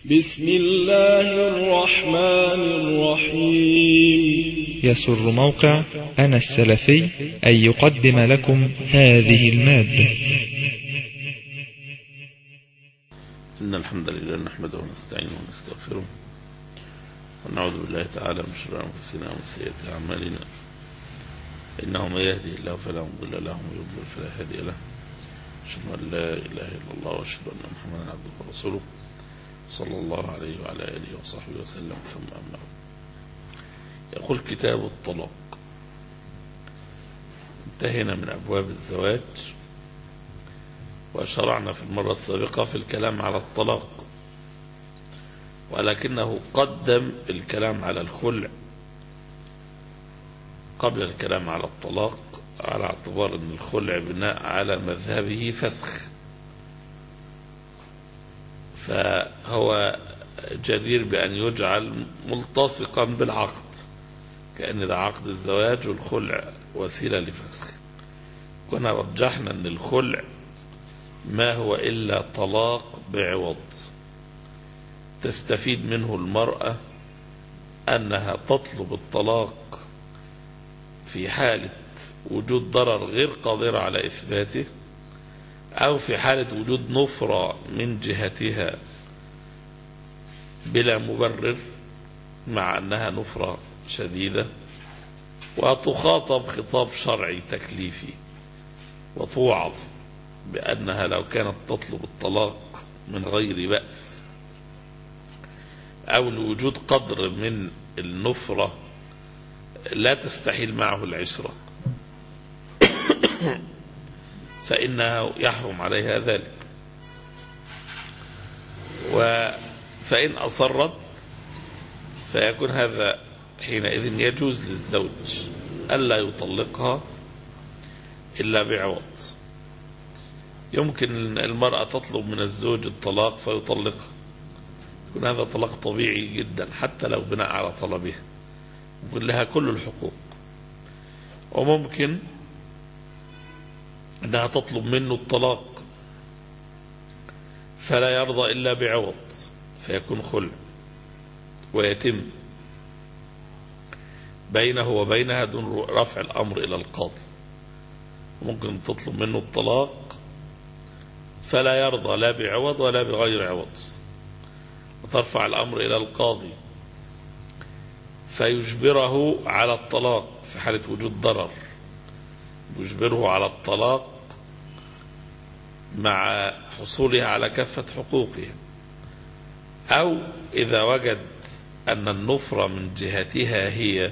بسم الله الرحمن الرحيم. يسر موقع أنا السلفي أن يقدم لكم هذه المادة. إن الحمد لله نحمده ونستعينه ونستغفره ونعوذ بالله تعالى من شرور أنفسنا ومن سيئات أعمالنا، إنه من يهده الله فلا مضل له ومن يضلل فلا هادي له، أشهد أن لا إله إلا الله وأشهد أن محمدا عبده ورسوله صلى الله عليه وعلى آله وصحبه وسلم. ثم أما بعد، يقول كتاب الطلاق. انتهينا من أبواب الزواج وشرعنا في المرة السابقة في الكلام على الطلاق، ولكنه قدم الكلام على الخلع قبل الكلام على الطلاق، على اعتبار أن الخلع بناء على مذهبه فسخ، فهو جدير بأن يجعل ملتصقا بالعقد، كأن ده عقد الزواج والخلع وسيلة لفسخ. كنا رجحنا أن الخلع ما هو إلا طلاق بعوض تستفيد منه المرأة أنها تطلب الطلاق في حالة وجود ضرر غير قادرة على إثباته، أو في حالة وجود نفرة من جهتها بلا مبرر مع أنها نفرة شديدة، وتخاطب خطاب شرعي تكليفي وتوعظ بأنها لو كانت تطلب الطلاق من غير بأس أو لوجود قدر من النفرة لا تستحيل معه العشرة فإنه يحرم عليها ذلك. فإن أصرت فيكون هذا حينئذ يجوز للزوج ألا يطلقها إلا بعوض. يمكن المرأة تطلب من الزوج الطلاق فيطلقها، يكون هذا طلاق طبيعي جدا حتى لو بناء على طلبها، يكون لها كل الحقوق. وممكن أنها تطلب منه الطلاق فلا يرضى إلا بعوض فيكون خلع، ويتم بينه وبينها دون رفع الأمر إلى القاضي. ممكن تطلب منه الطلاق فلا يرضى لا بعوض ولا بغير عوض، وترفع الأمر إلى القاضي فيجبره على الطلاق في حالة وجود ضرر، يجبره على الطلاق مع حصولها على كافة حقوقها، أو إذا وجد أن النفرة من جهتها هي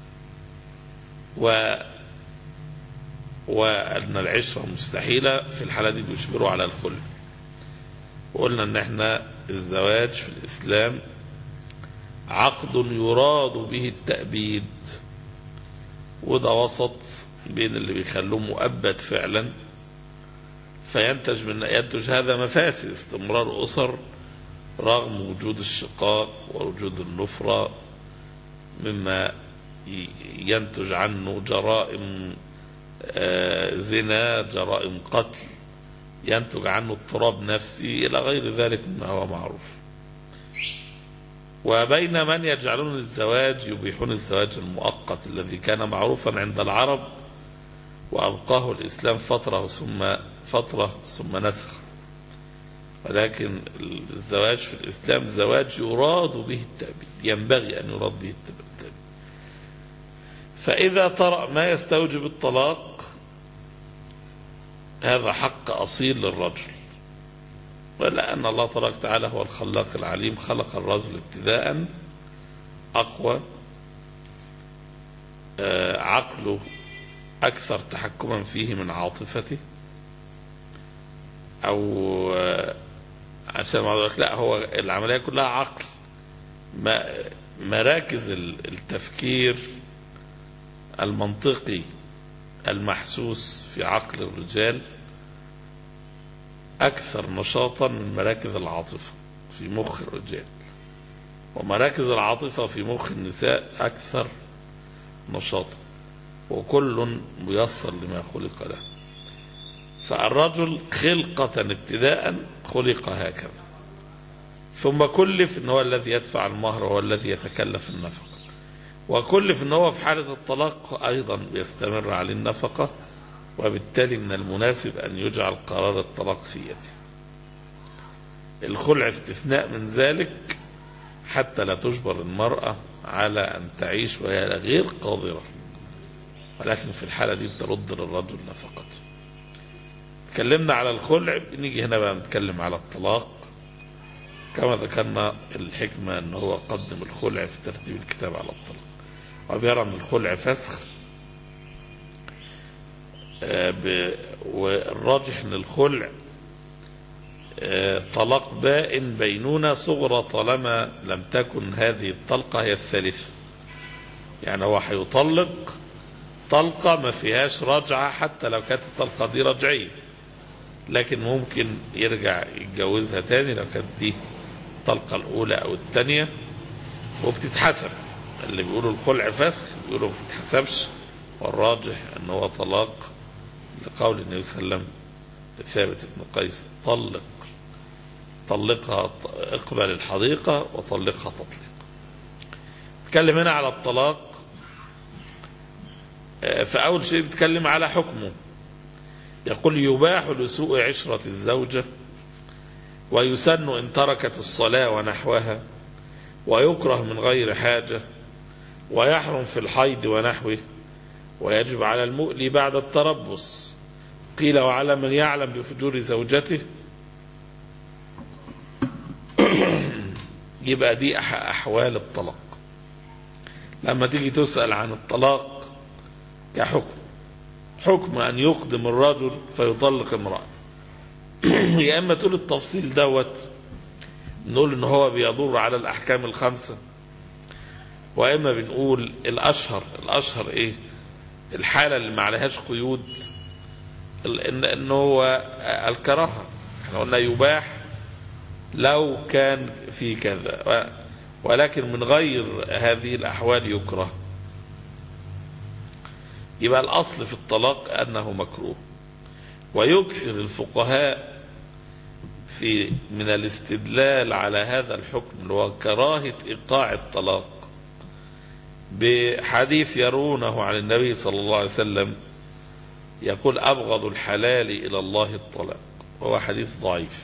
وأن العشرة مستحيلة، في الحالة دي يجبره على الخلع. وقلنا أن احنا الزواج في الإسلام عقد يراد به التأبيد، وده وسط بين اللي بيخلوه مؤبد فعلا ينتج هذا مفاسد استمرار أسر رغم وجود الشقاق ووجود النفرة، مما ينتج عنه جرائم زنا، جرائم قتل، ينتج عنه اضطراب نفسي إلى غير ذلك مما هو معروف. وبين من يجعلون الزواج يبيحون الزواج المؤقت الذي كان معروفا عند العرب وأبقاه الإسلام فترة ثم نسخ، ولكن الزواج في الإسلام زواج يراد به التأبيد، ينبغي أن يراد به التأبيد. فإذا طرأ ما يستوجب الطلاق هذا حق أصيل للرجل، ولأن الله تبارك وتعالى هو الخلاق العليم، خلق الرجل ابتداء أقوى، عقله أكثر تحكما فيه من عاطفته، أو عشان ما أقول لك لا، هو العملية كلها عقل. مراكز التفكير المنطقي المحسوس في عقل الرجال أكثر نشاطا من مراكز العاطفة في مخ الرجال، ومراكز العاطفة في مخ النساء أكثر نشاطا، وكل ميسر لما خلق له. فالرجل خلقة ابتداء خلق هكذا، ثم كلف ان هو الذي يدفع المهر وهو الذي يتكلف النفقة، وكلف ان هو في حالة الطلاق ايضا بيستمر عليه النفقة، وبالتالي من المناسب ان يجعل قرار الطلاق في يده. الخلع استثناء من ذلك حتى لا تجبر المرأة على ان تعيش وهي غير قادرة، ولكن في الحالة دي بترد للرجل نفقته. تكلمنا على الخلع، نيجي هنا بقى نتكلم على الطلاق. كما ذكرنا الحكمة ان هو قدم الخلع في ترتيب الكتاب على الطلاق، وبيرى ان الخلع فسخ، والراجح ان الخلع طلاق بائن بينونة صغرى طالما لم تكن هذه الطلقة هي الثالثة. يعني هو هيطلق طلقة ما فيهاش رجعة حتى لو كانت الطلقة دي رجعية، لكن ممكن يرجع يتجوزها تاني لو كانت دي الطلقة الأولى أو الثانية، وبتتحسب. اللي بيقولوا الخلع فسخ بيقولوا بتتحسبش، والراجح أنه هو طلاق لقول النبي صلى الله عليه وسلم ثابت بن قيس: طلقها اقبل الحديقة وطلقها تطليق. نتكلم هنا على الطلاق. فأول شيء بيتكلم على حكمه، يقول: يباح لسوء عشرة الزوجة، ويسن إن تركت الصلاة ونحوها، ويكره من غير حاجة، ويحرم في الحيض ونحوه، ويجب على المؤلي بعد التربص. قيل: وعلى من يعلم بفجور زوجته. يبقى دي أحوال الطلاق. لما تيجي تسأل عن الطلاق حكم أن يقدم الرجل فيطلق امرأة، يا إما تقول التفصيل دوت نقول إن هو بيدور على الأحكام الخمسة، وإما بنقول الأشهر إيه؟ الحالة اللي ما عليهاش قيود، إن هو الكراهة. احنا قلنا يباح لو كان في كذا، ولكن من غير هذه الأحوال يكره. يبقى الأصل في الطلاق أنه مكروه. ويكثر الفقهاء من الاستدلال على هذا الحكم اللي هو كراهة إيقاع الطلاق بحديث يرونه عن النبي صلى الله عليه وسلم يقول: أبغض الحلال إلى الله الطلاق، وهو حديث ضعيف.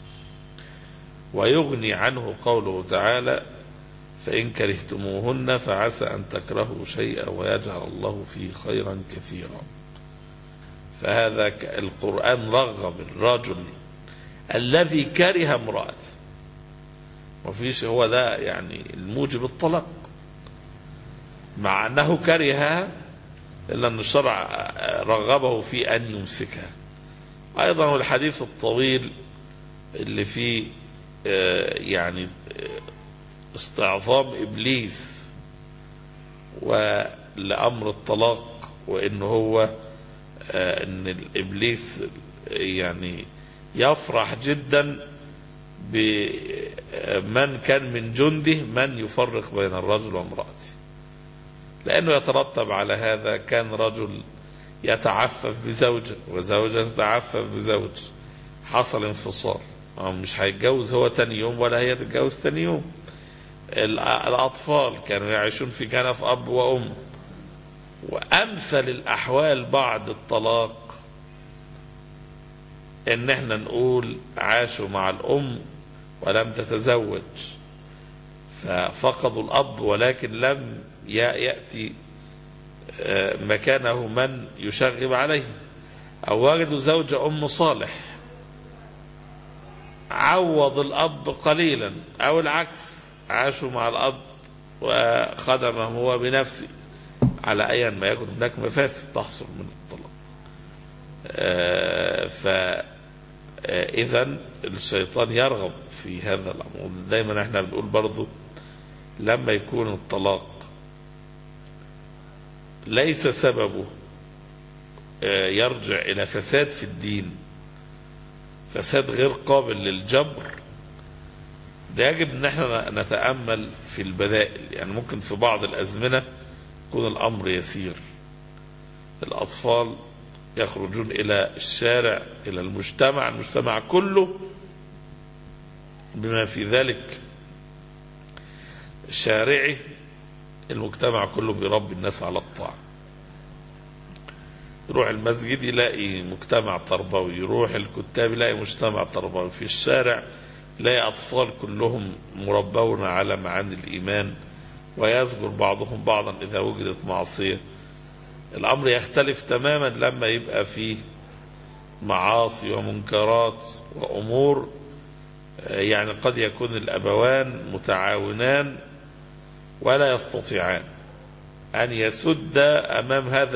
ويغني عنه قوله تعالى: فإن كرهتموهن فعسى أن تكرهوا شيئا ويجعل الله فيه خيرا كثيرا. فهذا القرآن رغب الرجل الذي كره امرأته، وفيش هو ده يعني الموجب الطلاق، مع أنه كرهها إلا أن الشرع رغبه في أن يمسكها. أيضا الحديث الطويل اللي فيه يعني استعظام إبليس ولأمر الطلاق، وإن هو إن الإبليس يعني يفرح جدا بمن كان من جنده من يفرق بين الرجل وامرأته، لأنه يترتب على هذا كان رجل يتعفف بزوجة وزوجة تتعفف بزوج، حصل انفصال، مش هيتجوز هو تاني يوم ولا هي تتجوز تاني يوم. الأطفال كانوا يعيشون في كنف أب وأم. وأمثل الأحوال بعد الطلاق إن احنا نقول عاشوا مع الأم ولم تتزوج، ففقدوا الأب ولكن لم يأتي مكانه من يشغب عليه، أو وجدوا زوجة أم صالح عوض الأب قليلا، أو العكس عاشوا مع الأب وخدمه هو بنفسه. على أي ما يكون هناك مفاسد تحصل من الطلاق. فإذا الشيطان يرغب في هذا الأمر. دايما احنا بنقول برضو لما يكون الطلاق ليس سببه يرجع إلى فساد في الدين، فساد غير قابل للجبر، يجب ان احنا نتأمل في البدائل. يعني ممكن في بعض الأزمنة يكون الأمر يسير، الأطفال يخرجون إلى الشارع إلى المجتمع كله بما في ذلك شارعي المجتمع كله بيربي الناس على الطاعة. يروح المسجد يلاقي مجتمع تربوي، يروح الكتاب يلاقي مجتمع تربوي، في الشارع يلاقي أطفال كلهم مربون على معاني الإيمان، ويزجر بعضهم بعضا إذا وجدت معصية. الأمر يختلف تماما لما يبقى فيه معاصي ومنكرات وأمور يعني قد يكون الأبوان متعاونان ولا يستطيعان أن يسد أمام هذا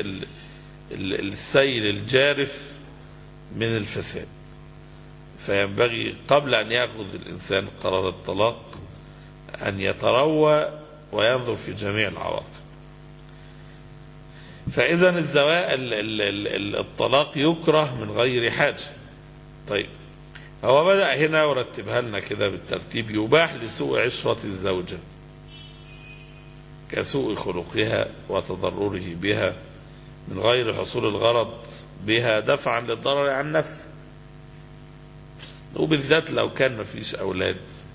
السيل الجارف من الفساد. فينبغي قبل أن يأخذ الإنسان قرار الطلاق أن يتروى وينظر في جميع العواقب. فإذا الطلاق يكره من غير حاجة. طيب هو بدأ هنا ورتبها لنا كده بالترتيب: يباح لسوء عشرة الزوجة كسوء خلقها وتضرره بها من غير حصول الغرض بها دفعا للضرر عن نفسه، وبالذات لو كان ما فيش أولاد.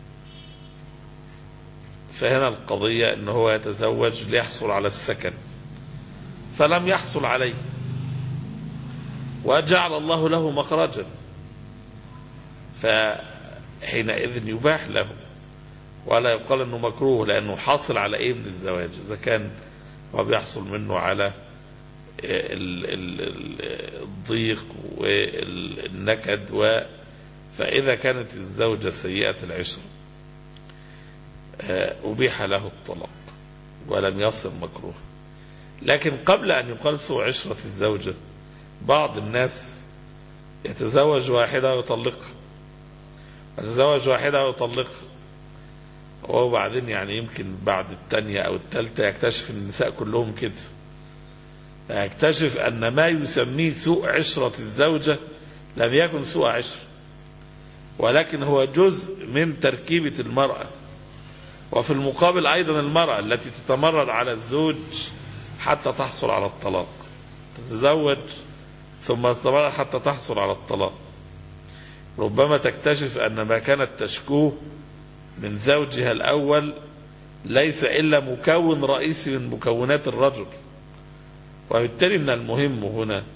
فهنا القضية أنه هو يتزوج ليحصل على السكن فلم يحصل عليه، وجعل الله له مخرجا، فحينئذ يباح له ولا يقال أنه مكروه، لأنه حاصل على إيه من الزواج؟ إذا كان هو بيحصل منه على الضيق والنكد فإذا كانت الزوجة سيئة العشرة أبيح له الطلاق ولم يصل مكروه. لكن قبل أن يقال سوء عشرة الزوجة، بعض الناس يتزوج واحدة ويطلقها، يتزوج واحدة ويطلقها، وبعدين يعني يمكن بعد الثانية أو الثالثة يكتشف أن النساء كلهم كده، يكتشف أن ما يسميه سوء عشرة الزوجة لم يكن سوء عشرة، ولكن هو جزء من تركيبة المرأة. وفي المقابل أيضا المرأة التي تتمرد على الزوج حتى تحصل على الطلاق، تتزوج ثم تتمرد حتى تحصل على الطلاق، ربما تكتشف أن ما كانت تشكوه من زوجها الأول ليس إلا مكون رئيسي من مكونات الرجل. وبالتالي من المهم هنا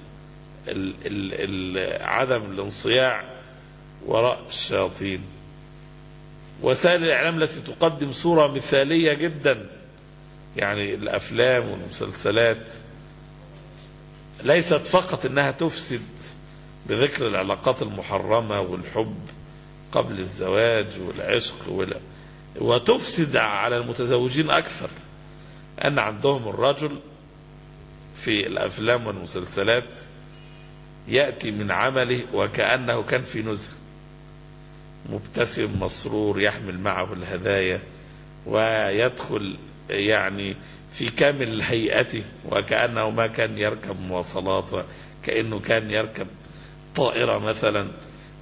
عدم الانصياع وراء الشياطين. وسائل الإعلام التي تقدم صورة مثالية جدا، يعني الأفلام والمسلسلات، ليست فقط أنها تفسد بذكر العلاقات المحرمة والحب قبل الزواج والعشق وتفسد على المتزوجين أكثر، أن عندهم الرجل في الأفلام والمسلسلات يأتي من عمله وكأنه كان في نزهة، مبتسم مسرور يحمل معه الهدايا ويدخل يعني في كامل هيئته وكأنه ما كان يركب مواصلات، وكأنه كان يركب طائرة مثلا،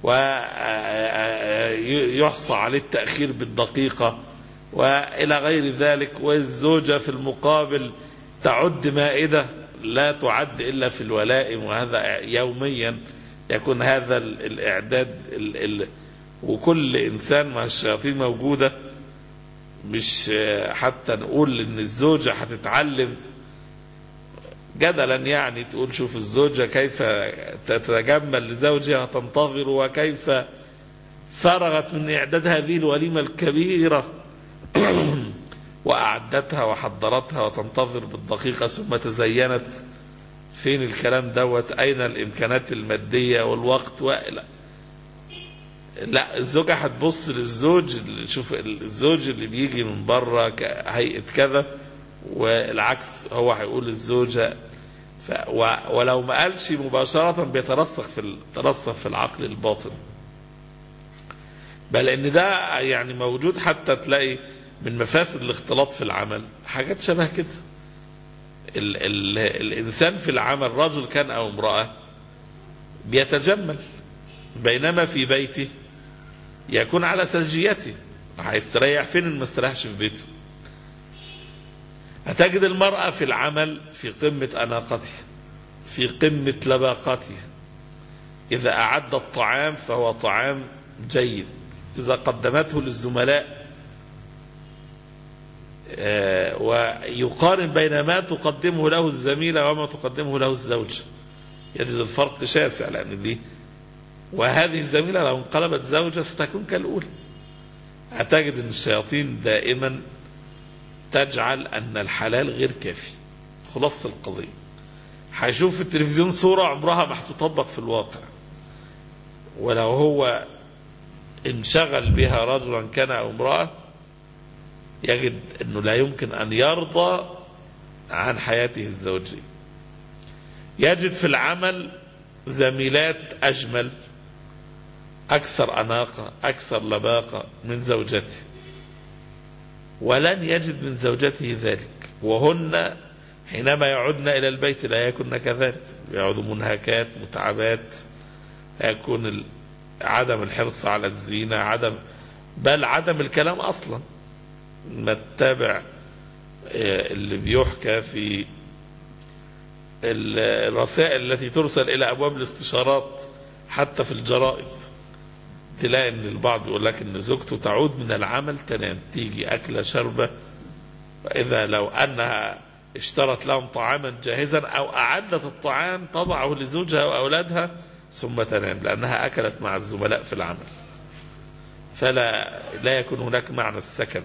ويحصى عليه التأخير بالدقيقة وإلى غير ذلك. والزوجة في المقابل تعد مائدة لا تعد إلا في الولائم، وهذا يوميا يكون هذا الإعداد وكل إنسان مع الشياطين موجودة. مش حتى نقول إن الزوجة هتتعلم جدلا، يعني تقول شوف الزوجة كيف تتجمل لزوجها وتنتظر، وكيف فرغت من إعداد هذه الوليمة الكبيرة وأعدتها وحضرتها وتنتظر بالدقيقة ثم تزينت. فين الكلام دوت؟ أين الإمكانات المادية والوقت لا، الزوجة هتبص للزوج، شوف الزوج اللي بيجي من بره كهيئة كذا، والعكس هو هيقول الزوجة ولو ما قالش مباشرة بيترسخ في العقل الباطن. بل ان ده يعني موجود، حتى تلاقي من مفاسد الاختلاط في العمل حاجات شبه كده. الإنسان في العمل رجل كان أو امرأة بيتجمل، بينما في بيته يكون على سجيته، هيستريح فين؟ ما استريحش في بيته. هتجد المرأة في العمل في قمة أناقتها، في قمة لباقتها، إذا أعد الطعام فهو طعام جيد إذا قدمته للزملاء ويقارن بين ما تقدمه له الزميلة وما تقدمه له الزوجة، يجد الفرق شاسع، لأن دي وهذه الزميلة لو انقلبت زوجة ستكون كالأولى. أتجد أن الشياطين دائما تجعل أن الحلال غير كافي. خلاصة القضية هيشوف في التلفزيون صورة عمرها ما هتطبق في الواقع، ولو هو انشغل بها رجلا كان أو امرأة يجد أنه لا يمكن أن يرضى عن حياته الزوجية. يجد في العمل زميلات أجمل، أكثر أناقة، أكثر لباقة من زوجته، ولن يجد من زوجته ذلك، وهن حينما يعودن إلى البيت لا يكون كذلك، يعود منهكات متعبات، يكون عدم الحرص على الزينة، بل عدم الكلام أصلا. ما تتابع اللي بيحكى في الرسائل التي ترسل إلى أبواب الاستشارات حتى في الجرائد، تلاقي ان البعض يقول لك ان زوجته تعود من العمل تنام، تيجي أكلة شربة، وإذا لو أنها اشترت لهم طعاما جاهزا أو أعدت الطعام تضعه لزوجها وأولادها ثم تنام، لأنها أكلت مع الزملاء في العمل. لا يكون هناك معنى السكن.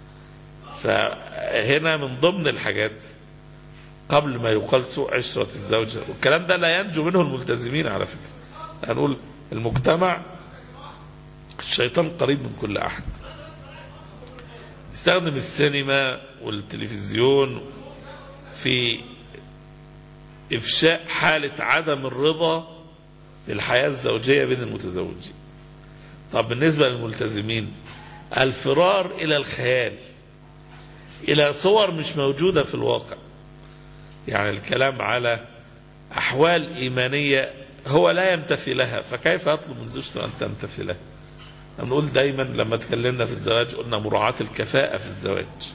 فهنا من ضمن الحاجات قبل ما يقال سوء عشرة الزوجة، والكلام ده لا ينجو منه الملتزمين على فكرة. هنقول المجتمع الشيطان قريب من كل أحد، يستخدم السينما والتلفزيون في إفشاء حالة عدم الرضا للحياة الزوجية بين المتزوجين. طب بالنسبة للملتزمين الفرار إلى الخيال، إلى صور مش موجودة في الواقع، يعني الكلام على أحوال إيمانية هو لا يمتثي لها، فكيف يطلب من زوجته أن تمتثي لها؟ نقول دايما لما تكلمنا في الزواج قلنا مراعاة الكفاءة في الزواج.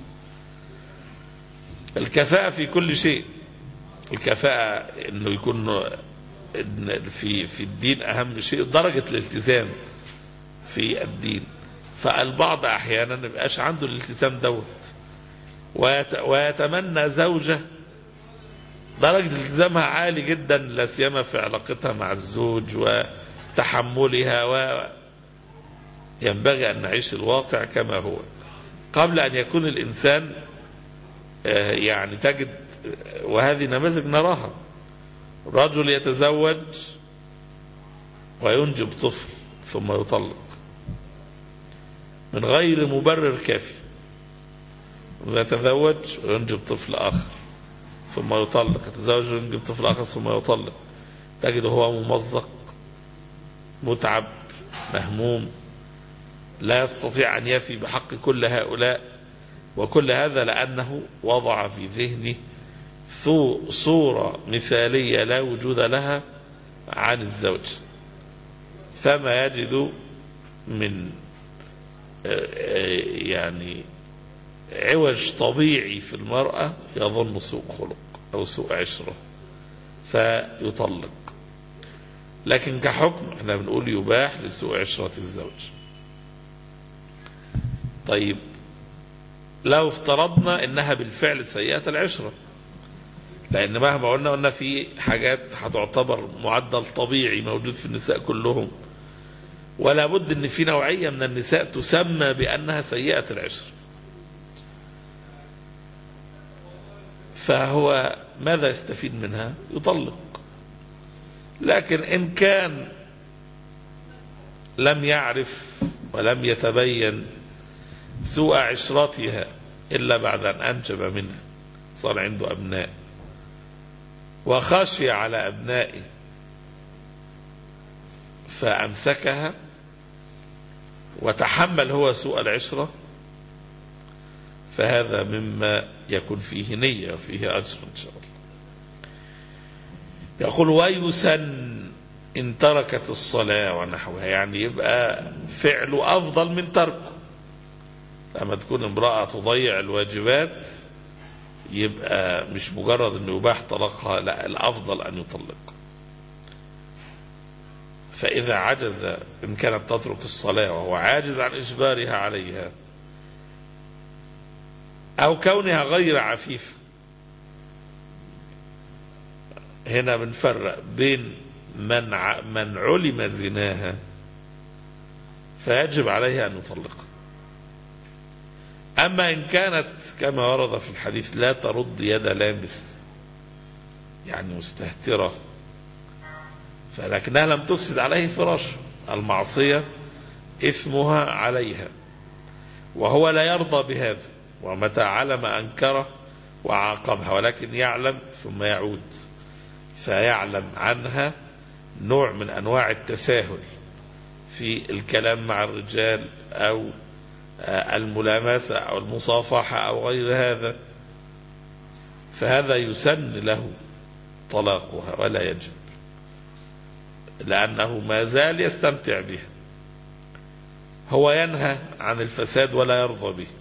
الكفاءة في كل شيء، الكفاءة انه يكون في الدين اهم شيء درجة الالتزام في الدين. فالبعض احيانا ما يبقاش عنده الالتزام دوت ويتمنى زوجة درجة التزامها عالي جدا، لا سيما في علاقتها مع الزوج وتحملها. ينبغي أن نعيش الواقع كما هو قبل أن يكون الإنسان يعني تجد، وهذه نماذج نراها، رجل يتزوج وينجب طفل ثم يطلق من غير مبرر كافي، يتزوج وينجب طفل آخر ثم يطلق، يتزوج وينجب طفل آخر ثم يطلق، تجد هو ممزق متعب مهموم لا يستطيع أن يفي بحق كل هؤلاء، وكل هذا لأنه وضع في ذهنه صورة مثالية لا وجود لها عن الزوج، فما يجد من يعني عوج طبيعي في المرأة يظن سوء خلق أو سوء عشرة فيطلق. لكن كحكم احنا بنقول يباح لسوء عشرة الزوج. طيب لو افترضنا انها بالفعل سيئة العشرة، لان مهما قلنا في حاجات هتعتبر معدل طبيعي موجود في النساء كلهم، ولا بد ان في نوعية من النساء تسمى بانها سيئة العشرة، فهو ماذا يستفيد منها؟ يطلق. لكن ان كان لم يعرف ولم يتبين سوء عشرتها إلا بعد أن أنجب منها، صار عنده أبناء وخشي على أبنائه فأمسكها وتحمل هو سوء العشرة، فهذا مما يكون فيه نية وفيه أجر إن شاء الله. يقول ويسن إن تركت الصلاة ونحوها، يعني يبقى فعله أفضل من تركه. لما تكون امرأة تضيع الواجبات يبقى مش مجرد أنه يباح طلاقها، لا، الأفضل أن يطلق. فإذا عجز إن كانت تترك الصلاة وهو عاجز عن إجبارها عليها أو كونها غير عفيفة، هنا بنفرق بين من علم زناها فيجب عليها أن يطلقها. أما إن كانت كما ورد في الحديث لا ترد يد لامس، يعني مستهترة، فلكنها لم تفسد عليه فراشه، المعصية إثمها عليها وهو لا يرضى بهذا، ومتى علم أنكره وعاقبها، ولكن يعلم ثم يعود فيعلم عنها نوع من أنواع التساهل في الكلام مع الرجال أو الملامسة أو المصافحة أو غير هذا، فهذا يسن له طلاقها ولا يجب، لأنه ما زال يستمتع بها. هو ينهى عن الفساد ولا يرضى به،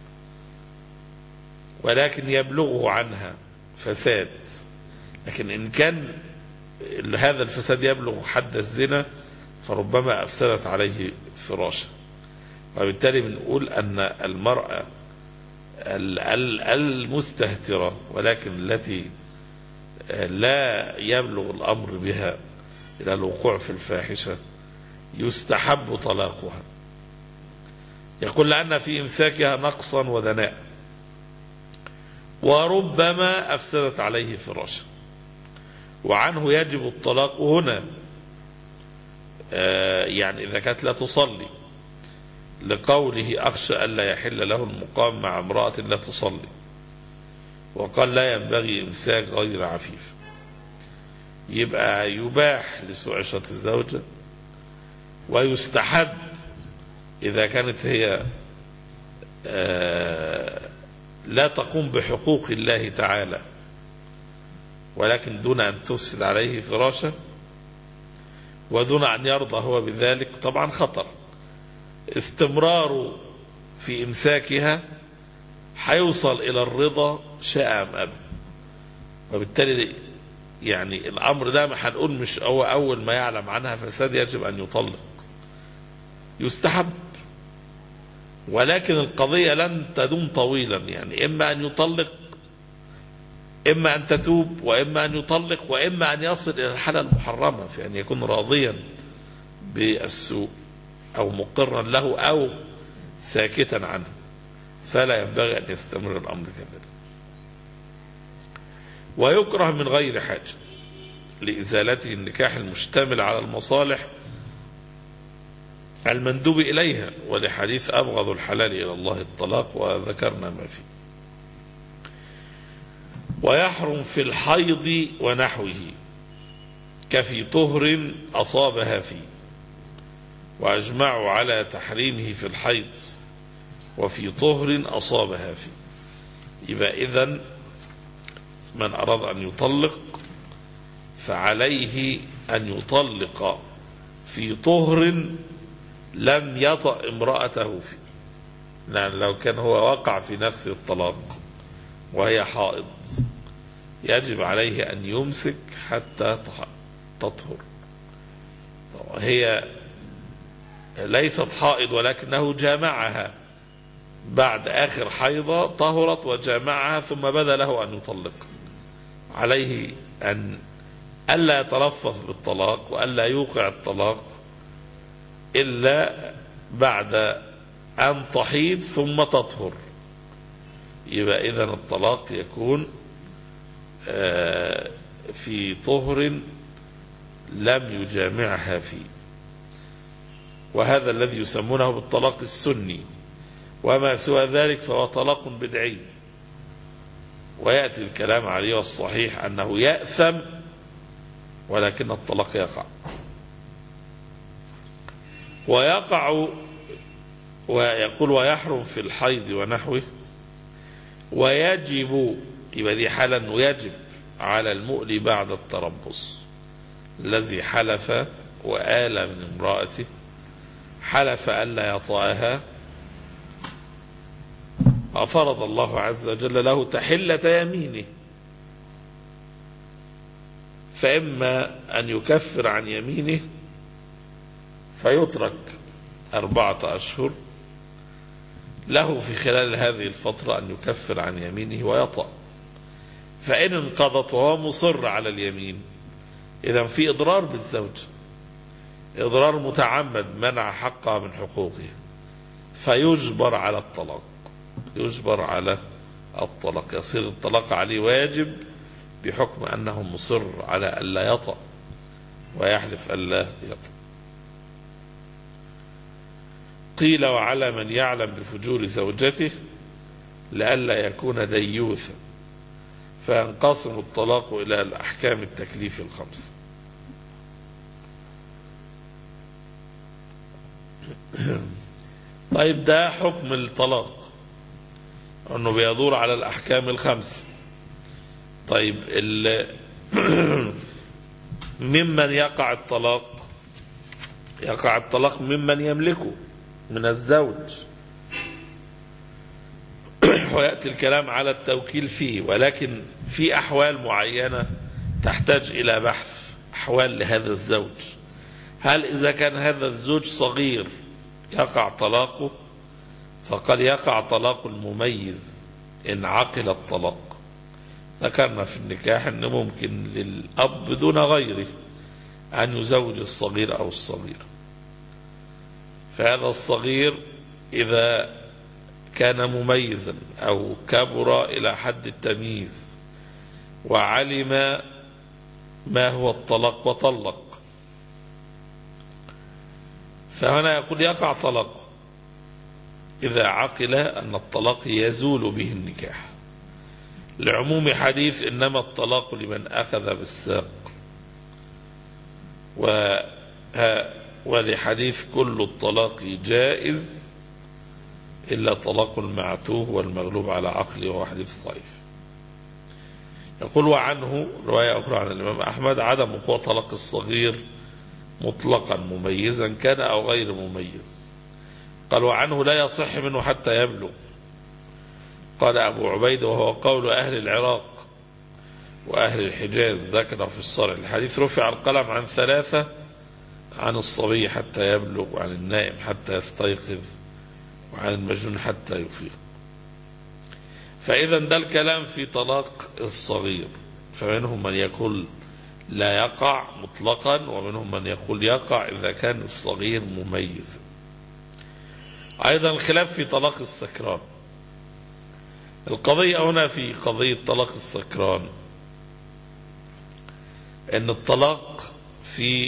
ولكن يبلغه عنها فساد. لكن إن كان هذا الفساد يبلغ حد الزنا فربما أفسدت عليه فراشه. وبالتالي بنقول أن المرأة المستهترة ولكن التي لا يبلغ الأمر بها إلى الوقوع في الفاحشة يستحب طلاقها. يقول لأن في إمساكها نقصا ودناء وربما أفسدت عليه فراشه، وعنه يجب الطلاق هنا، يعني إذا كانت لا تصلي، لقوله أخشى ألا يحل له المقام مع امرأة لا تصلي، وقال لا ينبغي إمساك غير عفيف. يبقى يباح لسوء عشرة الزوجة، ويستحب إذا كانت هي لا تقوم بحقوق الله تعالى ولكن دون أن تفسد عليه فراشه ودون أن يرضى هو بذلك. طبعا خطر استمرار في إمساكها حيوصل إلى الرضا شاء أم أبى، وبالتالي يعني الأمر ده ما هنقول مش أول ما يعلم عنها فساد يجب أن يطلق، يستحب، ولكن القضية لن تدوم طويلا، يعني إما أن يطلق، إما أن تتوب، وإما أن يطلق، وإما أن يصل إلى الحالة المحرمة في أن يكون راضيا بالسوء أو مقرا له أو ساكتا عنه، فلا ينبغي أن يستمر الأمر كذلك. ويكره من غير حاجة لإزالته النكاح المشتمل على المصالح المندوب إليها، ولحديث أبغض الحلال إلى الله الطلاق، وذكرنا ما فيه. ويحرم في الحيض ونحوه كفي طهر أصابها فيه، وأجمعوا على تحريمه في الحيض وفي طهر أصابها فيه. يبقى إذن من أراد أن يطلق فعليه أن يطلق في طهر لم يطأ امرأته فيه، لأن لو كان هو وقع في نفس الطلاق وهي حائض يجب عليه أن يمسك حتى تطهر. هي ليست حائض ولكنه جامعها بعد آخر حيضة، طهرت وجامعها ثم بدا له أن يطلق، عليه أن ألا يتلفظ بالطلاق وألا يوقع الطلاق إلا بعد أن تحيض ثم تطهر. يبقى إذن الطلاق يكون في طهر لم يجامعها فيه، وهذا الذي يسمونه بالطلاق السني، وما سوى ذلك فهو طلاق بدعي. ويأتي الكلام عليه والصحيح أنه يأثم ولكن الطلاق يقع. ويقع ويقول ويحرم في الحيض ونحوه، ويجب، يبقى دي حالة أنه يجب على المؤلي بعد التربص الذي حلف وآل من امرأته، حلف ألا يطأها، وفرض الله عز وجل له تحلة يمينه، فإما أن يكفر عن يمينه فيترك 4 أشهر، له في خلال هذه الفترة أن يكفر عن يمينه ويطأ. فإن انقضت وهو مصر على اليمين، إذا في إضرار بالزوج، إضرار متعمد منع حقها من حقوقه، فيجبر على الطلاق، يجبر على الطلاق، يصير الطلاق عليه واجب بحكم أنه مصر على ألا يطأ ويحلف ألا يطأ. قيل وعلى من يعلم بفجور زوجته لئلا يكون ديوثا، فينقسم الطلاق إلى الأحكام التكليف 5. طيب ده حكم الطلاق أنه بيدور على الأحكام 5. طيب ممن يقع الطلاق؟ يقع الطلاق ممن يملكه من الزوج، ويأتي الكلام على التوكيل فيه، ولكن في أحوال معينة تحتاج إلى بحث، أحوال لهذا الزوج. هل إذا كان هذا الزوج صغير يقع طلاقه؟ فقد يقع طلاق المميز إن عقل الطلاق. ذكرنا في النكاح أن ممكن للأب دون غيره أن يزوج الصغير أو الصغيرة، فهذا الصغير إذا كان مميزا أو كبر إلى حد التمييز وعلم ما هو الطلاق وطلق، فهنا يقول يقع طلاق إذا عقل أن الطلاق يزول به النكاح، لعموم حديث إنما الطلاق لمن أخذ بالساق، ولحديث كل الطلاق جائز إلا طلاق المعتوه والمغلوب على عقله، وهو حديث ضعيف. يقول وعنه رواية أخرى عن الإمام أحمد عدم وقوع طلاق الصغير مطلقا مميزا كان أو غير مميز. قال وعنه لا يصح منه حتى يبلغ. قال أبو عبيد وهو قول أهل العراق وأهل الحجاز ذكر في الصرع الحديث رفع القلم عن 3: عن الصبي حتى يبلغ، وعن النائم حتى يستيقظ، وعن المجنون حتى يفيق. فإذا ده الكلام في طلاق الصغير، فمنهم من يقول لا يقع مطلقا، ومنهم من يقول يقع إذا كان الصغير مميزا. أيضا الخلاف في طلاق السكران. القضية هنا في قضية طلاق السكران أن الطلاق في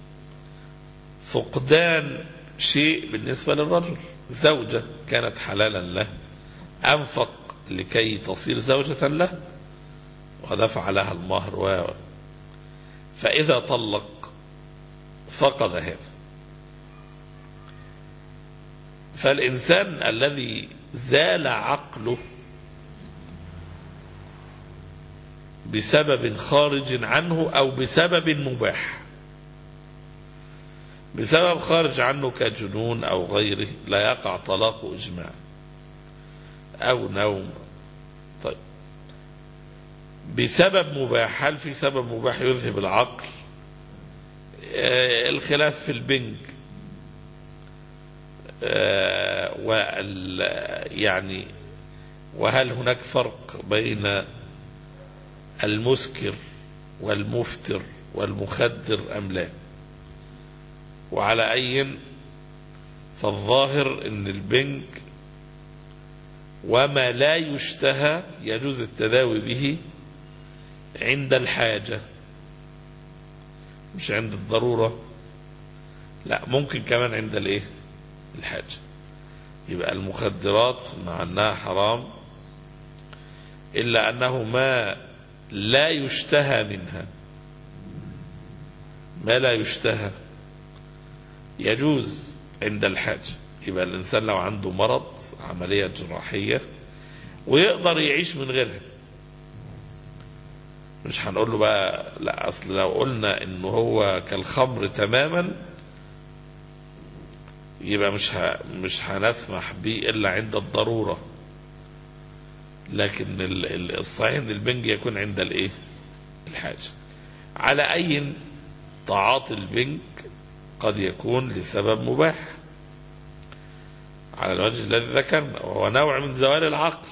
فقدان شيء بالنسبة للرجل. زوجة كانت حلالا له، أنفق لكي تصير زوجة له ودفع لها المهر، فإذا طلق فقد هذا. فالإنسان الذي زال عقله بسبب خارج عنه أو بسبب مباح، بسبب خارج عنه كجنون أو غيره لا يقع طلاق إجماع أو نوم. طيب بسبب مباح، هل في سبب مباح يذهب العقل؟ الخلاف في البنج، يعني وهل هناك فرق بين المسكر والمفتر والمخدر أم لا؟ وعلى أي فالظاهر أن البنج وما لا يشتهى يجوز التداوي به عند الحاجة، مش عند الضرورة، لا ممكن كمان عند الحاجة. يبقى المخدرات مع أنها حرام إلا أنه ما لا يشتهى منها، ما لا يشتهى يجوز عند الحاجة. يبقى الإنسان لو عنده مرض عملية جراحية ويقدر يعيش من غيرها، مش هنقول له بقى لا، أصل لو قلنا إنه هو كالخمر تماما يبقى مش هنسمح به إلا عند الضرورة. لكن الصحيح إن البنج يكون عند الحاجة. على أي تعاطي البنج قد يكون لسبب مباح على الوجه الذي ذكرنا، وهو نوع من زوال العقل،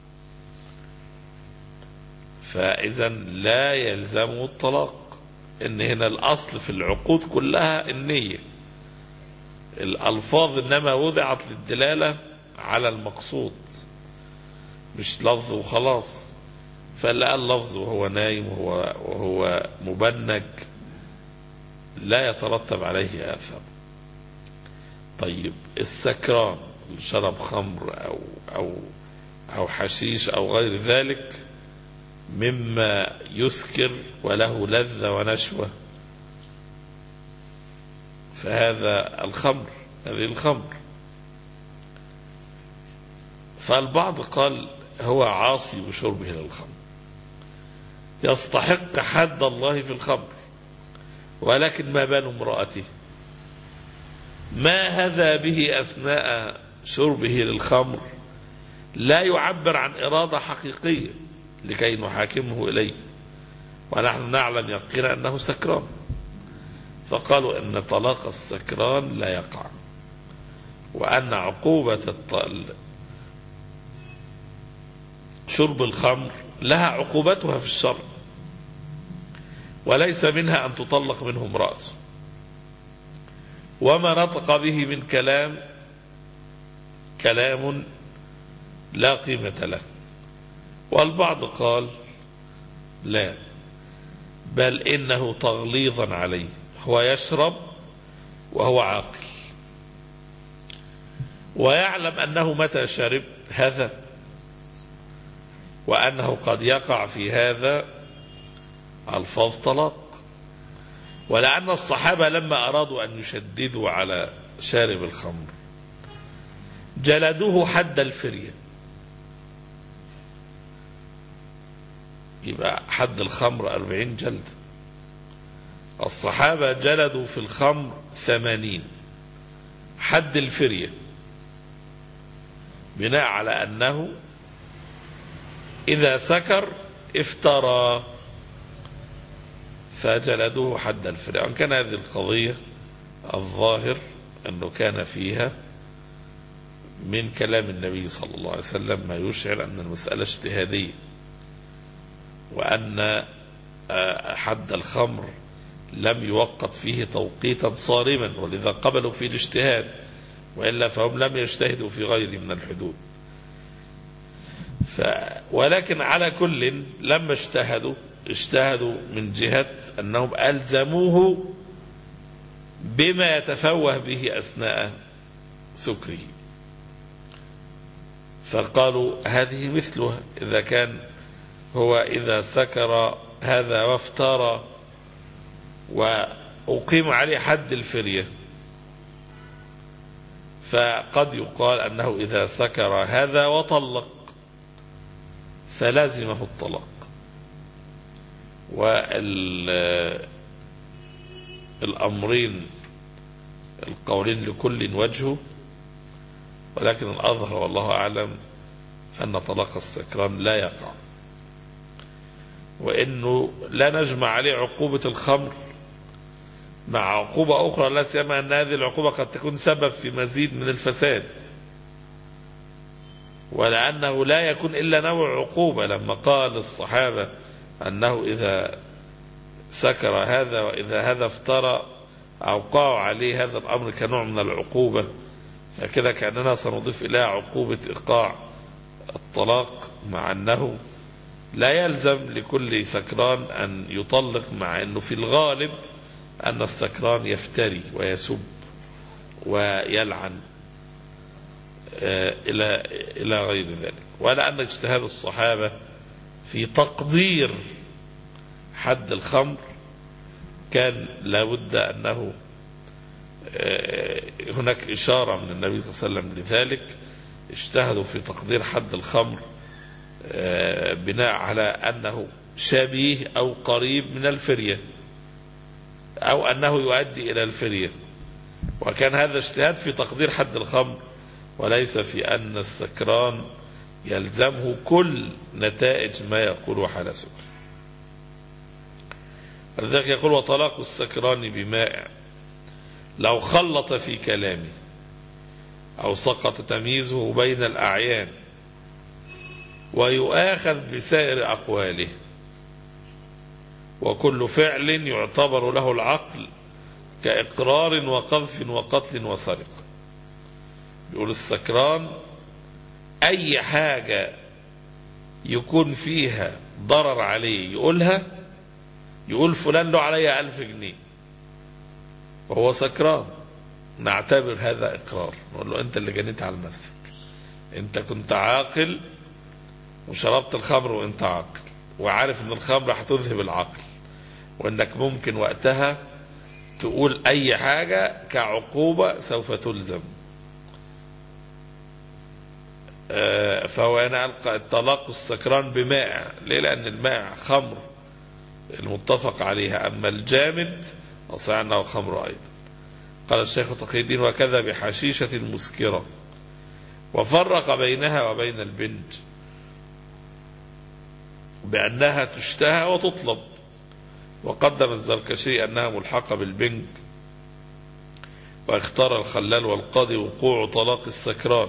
فإذا لا يلزمه الطلاق. إن هنا الأصل في العقود كلها النية، الألفاظ إنما وضعت للدلالة على المقصود مش لفظ وخلاص. فلا اللفظ وهو نايم وهو مبنج لا يترتب عليه آثام. طيب السكران اللي شرب خمر أو حشيش أو غير ذلك مما يسكر وله لذة ونشوة، فهذا الخمر، هذه الخمر. فالبعض قال هو عاصي بشربه للخمر، يستحق حد الله في الخمر، ولكن ما بال امرأته ما هذا به أثناء شربه للخمر لا يعبر عن إرادة حقيقية لكي نحاكمه إليه، ونحن نعلم يقينا أنه سكران. فقالوا أن طلاق السكران لا يقع، وأن عقوبة شرب الخمر لها عقوبتها في الشرع، وليس منها أن تطلق منه امرأته. وما نطق به من كلام لا قيمة له. والبعض قال لا، بل إنه تغليظا عليه، هو يشرب وهو عاقل ويعلم أنه متى شرب هذا، وأنه قد يقع في هذا ألفاظ طلاق. ولأن الصحابة لما أرادوا أن يشددوا على شارب الخمر جلدوه حد الفرية، يبقى حد الخمر 40 جلد. الصحابة جلدوا في الخمر 80 حد الفرية، بناء على أنه إذا سكر افترى، فجلدوه حد الفرية. وإن كان هذه القضية الظاهر أنه كان فيها من كلام النبي صلى الله عليه وسلم ما يشعر أن المسألة اجتهادية، وأن حد الخمر لم يوقت فيه توقيتا صارما، ولذا قبلوا فيه الاجتهاد، وإلا فهم لم يجتهدوا في غيره من الحدود. ولكن على كل لما اجتهدوا من جهة أنهم ألزموه بما يتفوه به أثناء سكره، فقالوا هذه مثلها. إذا كان هو إذا سكر هذا وافترى وأقيم عليه حد الفرية، فقد يقال أنه إذا سكر هذا وطلق فلازمه الطلاق. والأمرين القولين لكل وجهه، ولكن الأظهر والله أعلم أن طلاق السكران لا يقع، وإنه لا نجمع عليه عقوبة الخمر مع عقوبة أخرى، لا سيما أن هذه العقوبة قد تكون سبب في مزيد من الفساد، ولأنه لا يكون إلا نوع عقوبة. لما قال الصحابة أنه إذا سكر هذا وإذا هذا افترى أوقعوا عليه هذا الأمر كنوع من العقوبة، فكذا كأننا سنضيف إليها عقوبة إيقاع الطلاق، مع أنه لا يلزم لكل سكران أن يطلق، مع أنه في الغالب أن السكران يفتري ويسب ويلعن إلى غير ذلك. ولأن اجتهاد الصحابة في تقدير حد الخمر كان لابد أنه هناك إشارة من النبي صلى الله عليه وسلم لذلك. اجتهدوا في تقدير حد الخمر بناء على أنه شبيه أو قريب من الفرية، أو أنه يؤدي إلى الفرية، وكان هذا اجتهاد في تقدير حد الخمر، وليس في أن السكران يلزمه كل نتائج ما يقول حال سكر. لذلك يقول وطلاق السكران بمائع لو خلط في كلامه أو سقط تمييزه بين الأعيان ويؤاخذ بسائر أقواله، وكل فعل يعتبر له العقل كإقرار وقذف وقتل وسرق. يقول السكران أي حاجة يكون فيها ضرر عليه يقولها، يقول فلان له علي 1000 جنيه وهو سكران، نعتبر هذا إقرار، نقول له أنت اللي جنيت على نفسك، أنت كنت عاقل وشربت الخمر وأنت عاقل وعارف أن الخمر هتذهب العقل، وأنك ممكن وقتها تقول أي حاجة كعقوبة سوف تلزم. فهو هنا ألقى الطلاق السكران بمائع. ليه؟ لأن المائع خمر المتفق عليها، أما الجامد أصيع أنه خمر أيضا. قال الشيخ تقي الدين وكذا بحشيشة المسكرة، وفرق بينها وبين البنج بأنها تشتهى وتطلب، وقدم الزركشي أنها ملحقة بالبنج، واختار الخلال والقاضي وقوع طلاق السكران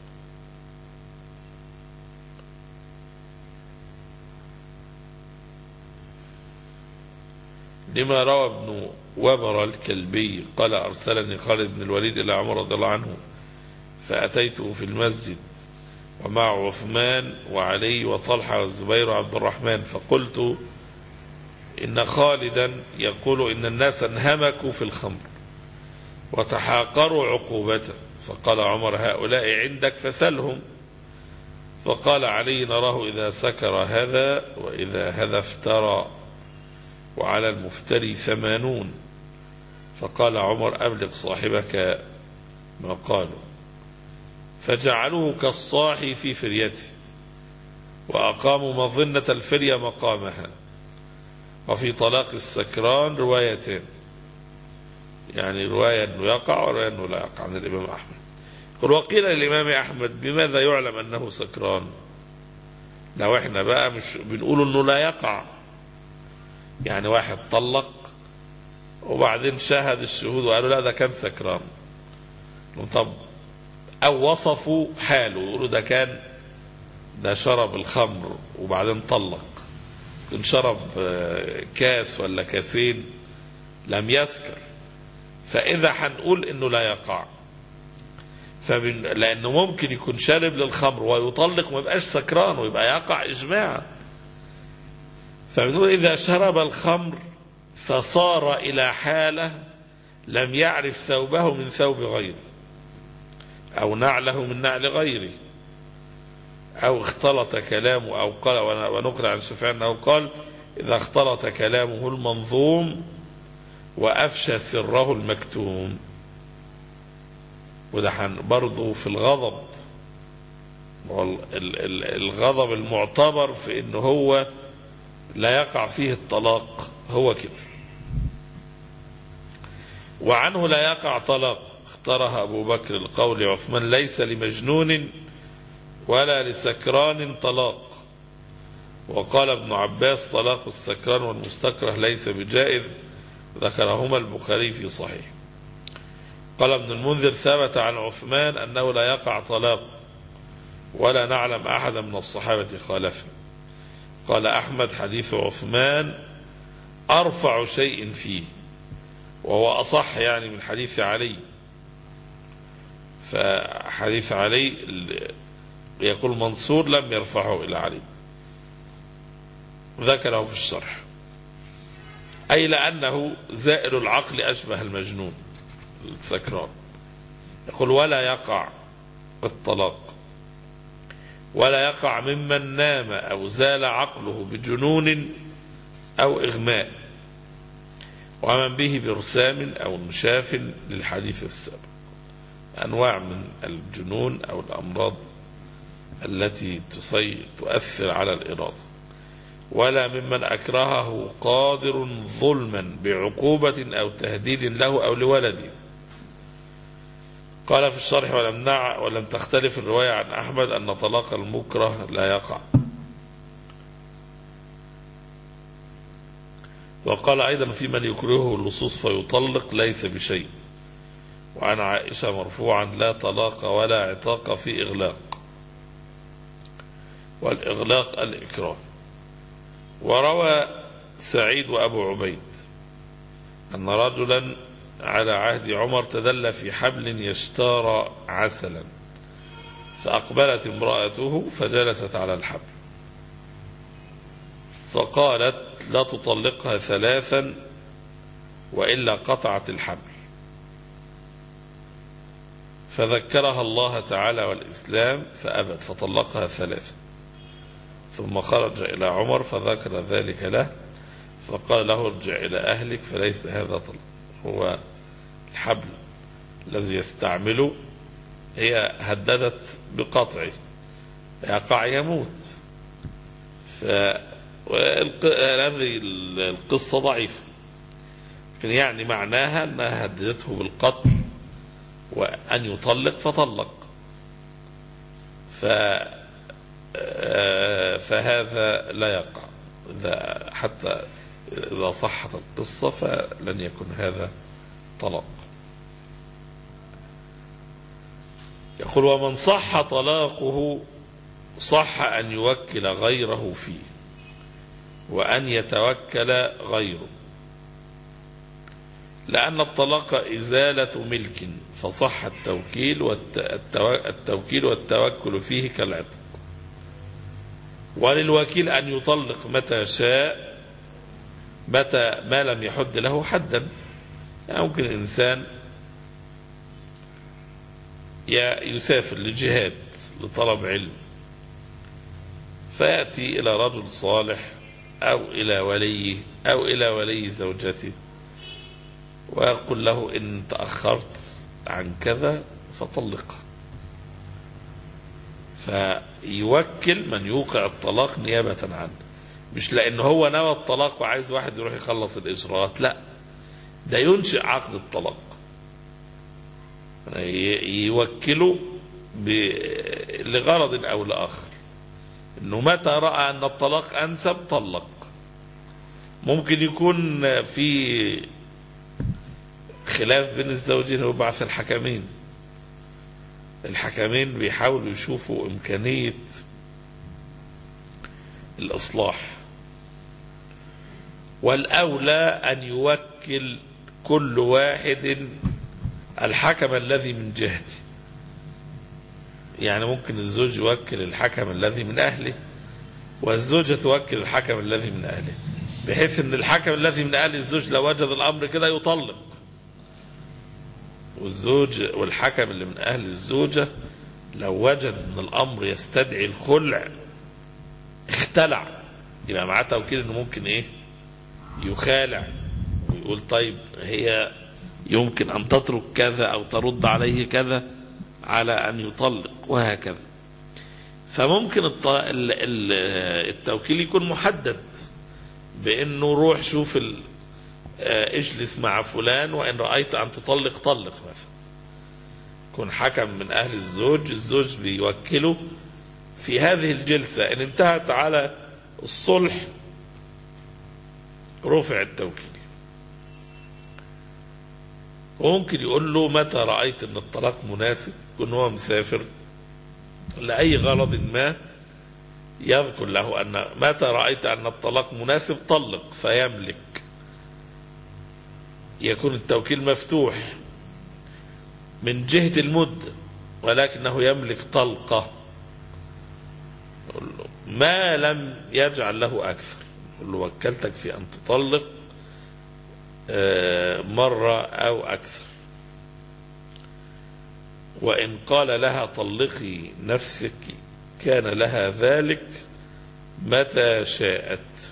لما روى ابن وبر الكلبي قال أرسلني خالد بن الوليد إلى عمر رضي الله عنه فأتيته في المسجد ومع عثمان وعلي وطلحة والزبير وعبد الرحمن، فقلت إن خالدا يقول إن الناس انهمكوا في الخمر وتحاقروا عقوبته، فقال عمر هؤلاء عندك فسلهم. فقال علي نراه إذا سكر هذا وإذا هذا افترى، وعلى المفتري 80. فقال عمر أبلغ صاحبك ما قالوا، فجعلوه كالصاحي في فريته، وأقاموا مظنة الفرية مقامها. وفي طلاق السكران روايتين، يعني رواية أنه يقع ورواية أنه لا يقع عن الإمام أحمد. قل وقيل للإمام أحمد بماذا يعلم أنه سكران؟ لو احنا بقى مش بنقول أنه لا يقع، يعني واحد طلق وبعدين شاهد الشهود وقالوا لا ده كان سكران، طب أو وصفوا حاله يقولوا ده شرب الخمر وبعدين طلق، إن شرب كاس ولا كاسين لم يسكر، فإذا هنقول إنه لا يقع، لأنه ممكن يكون شارب للخمر ويطلق وما يبقاش سكران ويبقى يقع إجماعا. فبنقول إذا شرب الخمر فصار إلى حالة لم يعرف ثوبه من ثوب غيره أو نعله من نعل غيره، أو اختلط كلامه، أو قال، ونقل عن الشافعي أنه قال إذا اختلط كلامه المنظوم وأفشى سره المكتوم. وده برضه في الغضب، الغضب المعتبر في إنه هو لا يقع فيه الطلاق هو كده. وعنه لا يقع طلاق اختارها أبو بكر القول عثمان ليس لمجنون ولا لسكران طلاق. وقال ابن عباس طلاق السكران والمستكره ليس بجائز، ذكرهما البخاري في صحيح. قال ابن المنذر ثبت عن عثمان أنه لا يقع طلاق ولا نعلم أحدا من الصحابة خالفه. قال أحمد حديث عثمان أرفع شيء فيه، وهو أصح يعني من حديث علي. فحديث علي يقول منصور لم يرفعه إلى علي، ذكره في الشرح، أي لأنه زائر العقل أشبه المجنون السكران. يقول ولا يقع الطلاق ولا يقع ممن نام أو زال عقله بجنون أو إغماء، ومن به برسام أو نشاف للحديث السابق، أنواع من الجنون أو الأمراض التي تؤثر على الإرادة. ولا ممن أكرهه قادر ظلما بعقوبة أو تهديد له أو لولده. قال في الشرح ولم تختلف الرواية عن أحمد أن طلاق المكره لا يقع. وقال أيضا في من يكرهه اللصوص فيطلق ليس بشيء، وعن عائشة مرفوعا: لا طلاق ولا عتاق في إغلاق، والإغلاق الإكراه. وروى سعيد وأبو عبيد أن رجلا على عهد عمر تدلى في حبل يشتار عسلا، فأقبلت امرأته فجلست على الحبل، فقالت: لا تطلقها 3 وإلا قطعت الحبل. فذكرها الله تعالى والإسلام فأبت، فطلقها 3. ثم خرج إلى عمر فذكر ذلك له، فقال له: ارجع إلى أهلك فليس هذا طلق. هو الحبل الذي يستعمله هي هددت بقطعه، يقع يموت. هذه القصة ضعيفة، لكن يعني معناها أنها هددته بالقتل وأن يطلق فطلق. فهذا لا يقع، حتى إذا صحت القصة فلن يكن هذا طلاق. يقول: ومن صح طلاقه صح أن يوكل غيره فيه وأن يتوكل غيره، لأن الطلاق إزالة ملك، فصح التوكيل والتوكل فيه كالعتق. وللوكيل أن يطلق متى شاء، متى ما لم يحد له حدا. يعني ممكن الإنسان يسافر لجهاد لطلب علم، فيأتي إلى رجل صالح أو إلى وليه أو إلى ولي زوجته ويقول له: إن تأخرت عن كذا فطلقها. فيوكل من يوقع الطلاق نيابة عنه، مش لأنه هو نوى الطلاق وعايز واحد يروح يخلص الإجراءات، لا، ده ينشئ عقد الطلاق، يوكله لغرض أو لآخر، إنه متى رأى أن الطلاق أنسب طلق. ممكن يكون في خلاف بين الزوجين وبعث الحكمين بيحاولوا يشوفوا إمكانية الإصلاح، والأولى أن يوكل كل واحد الحكم الذي من جهته. يعني ممكن الزوج يوكل الحكم الذي من أهله، والزوجة توكل الحكم الذي من أهله، بحيث أن الحكم الذي من أهل الزوج لو وجد الأمر كده يطلق، والزوج والحكم اللي من أهل الزوجة لو وجد أن الأمر يستدعي الخلع اختلع، يبقى معاه توكيل أنه ممكن يخالع ويقول: طيب هي يمكن أن تترك كذا أو ترد عليه كذا على أن يطلق، وهكذا. فممكن التوكيل يكون محدد بأنه روح شوف اجلس مع فلان، وإن رأيت أن تطلق طلق مثلا. يكون حكم من أهل الزوج بيوكله في هذه الجلسة، إن انتهت على الصلح رفع التوكيل. وممكن يقول له: متى رأيت أن الطلاق مناسب، يكون هو مسافر لأي غرض ما، يذكر له أن متى رأيت أن الطلاق مناسب طلق، فيملك، يكون التوكيل مفتوح من جهة المدة، ولكنه يملك طلقة ما لم يجعل له أكثر. يقول له: وكلتك في أن تطلق مرة أو أكثر، وإن قال لها طلقي نفسك كان لها ذلك متى شاءت.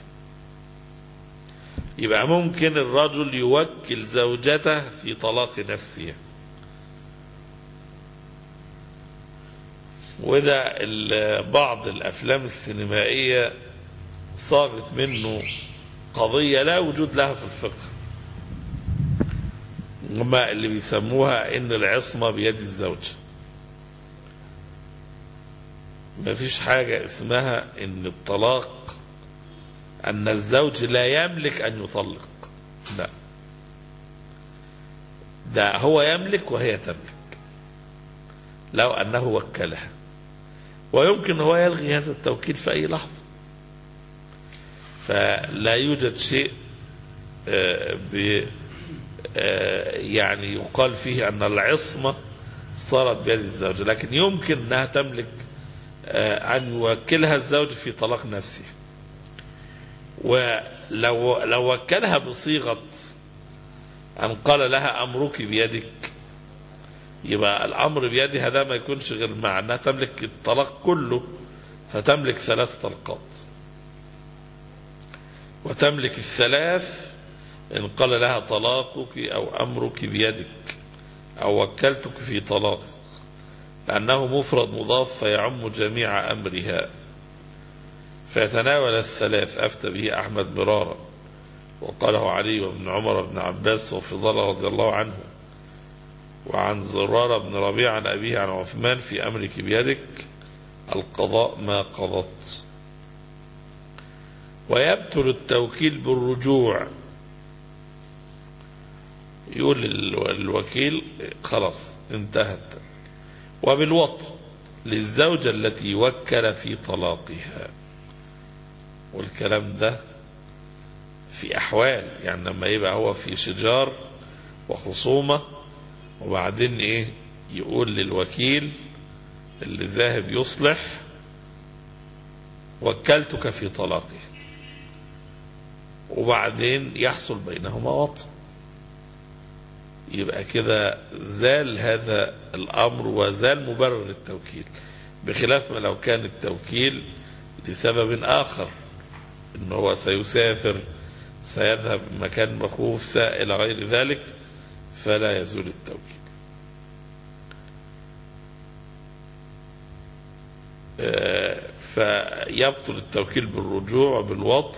يبقى ممكن الرجل يوكل زوجته في طلاق نفسها، وده بعض الأفلام السينمائية صاغت منه قضية لا وجود لها في الفقه، هما اللي بيسموها إن العصمة بيد الزوج. ما فيش حاجة اسمها إن الطلاق أن الزوج لا يملك أن يطلق، لا، ده هو يملك وهي تملك لو أنه وكلها، ويمكن هو يلغي هذا التوكيل في أي لحظة. فلا يوجد شيء يعني يقال فيه أن العصمة صارت بيد الزوجة، لكن يمكن أنها تملك أن يوكلها الزوج في طلاق نفسه. ولو وكلها بصيغة أن قال لها أمرك بيدك، يبقى الأمر بيدها ده ما يكونش غير مع أنها تملك الطلاق كله، فتملك 3 طلقات، وتملك الثلاث إن قال لها طلاقك أو أمرك بيدك أو وكلتك في طلاق، لأنه مفرد مضاف فيعم جميع أمرها، فيتناول الثلاث. أفتى به أحمد مرارا، وقاله علي وابن عمر بن عباس وفضل رضي الله عنه، وعن زرار بن ربيع عن أبيه عن عثمان في أمرك بيدك القضاء ما قضت. ويبطل التوكيل بالرجوع، يقول الوكيل خلاص انتهت. وبالوطء للزوجة التي وكل في طلاقها، والكلام ده في أحوال، يعني لما يبقى هو في شجار وخصومة وبعدين يقول للوكيل اللي ذاهب يصلح وكلتك في طلاقه، وبعدين يحصل بينهما وطء، يبقى كده زال هذا الأمر وزال مبرر التوكيل، بخلاف ما لو كان التوكيل لسبب آخر، إنه هو سيسافر، سيذهب مكان مخوف، إلى غير ذلك، فلا يزول التوكيل. فيبطل التوكيل بالرجوع وبالوطء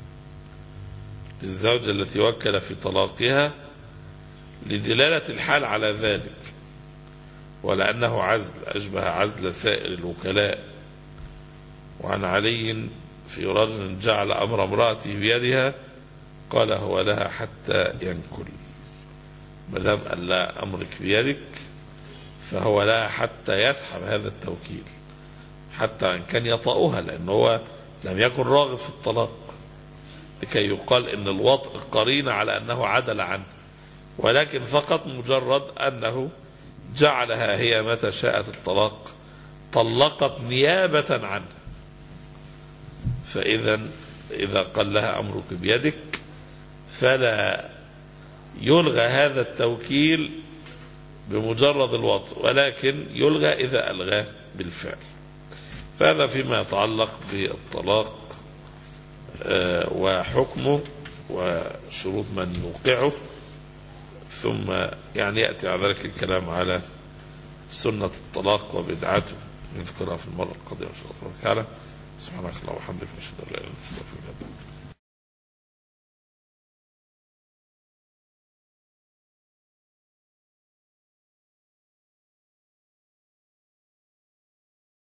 للزوجة التي وكل في طلاقها لدلالة الحال على ذلك، ولأنه عزل أشبه عزل سائر الوكلاء. وعن علي في رجل جعل أمر امرأته بيدها قال هو لها حتى ينكل، مدام قال لا أمرك بيدك فهو لها حتى يسحب هذا التوكيل، حتى إن كان يطأها، لأنه هو لم يكن راغب في الطلاق، لكي يقال إن الوطء قرينة على أنه عدل عنه، ولكن فقط مجرد أنه جعلها هي متى شاءت الطلاق طلقت نيابة عنه. إذا قال لها أمرك بيدك فلا يلغى هذا التوكيل بمجرد الوطء، ولكن يلغى إذا ألغاه بالفعل. فهذا فيما يتعلق بالطلاق وحكمه وشروط من يوقعه. ثم يأتي على ذلك الكلام على سنة الطلاق وبدعته، نذكرها في المرة القادمة إن شاء الله تعالى. سبحانك اللهم وبحمدك، نشهد أن لا إله إلا أنت، نستغفرك.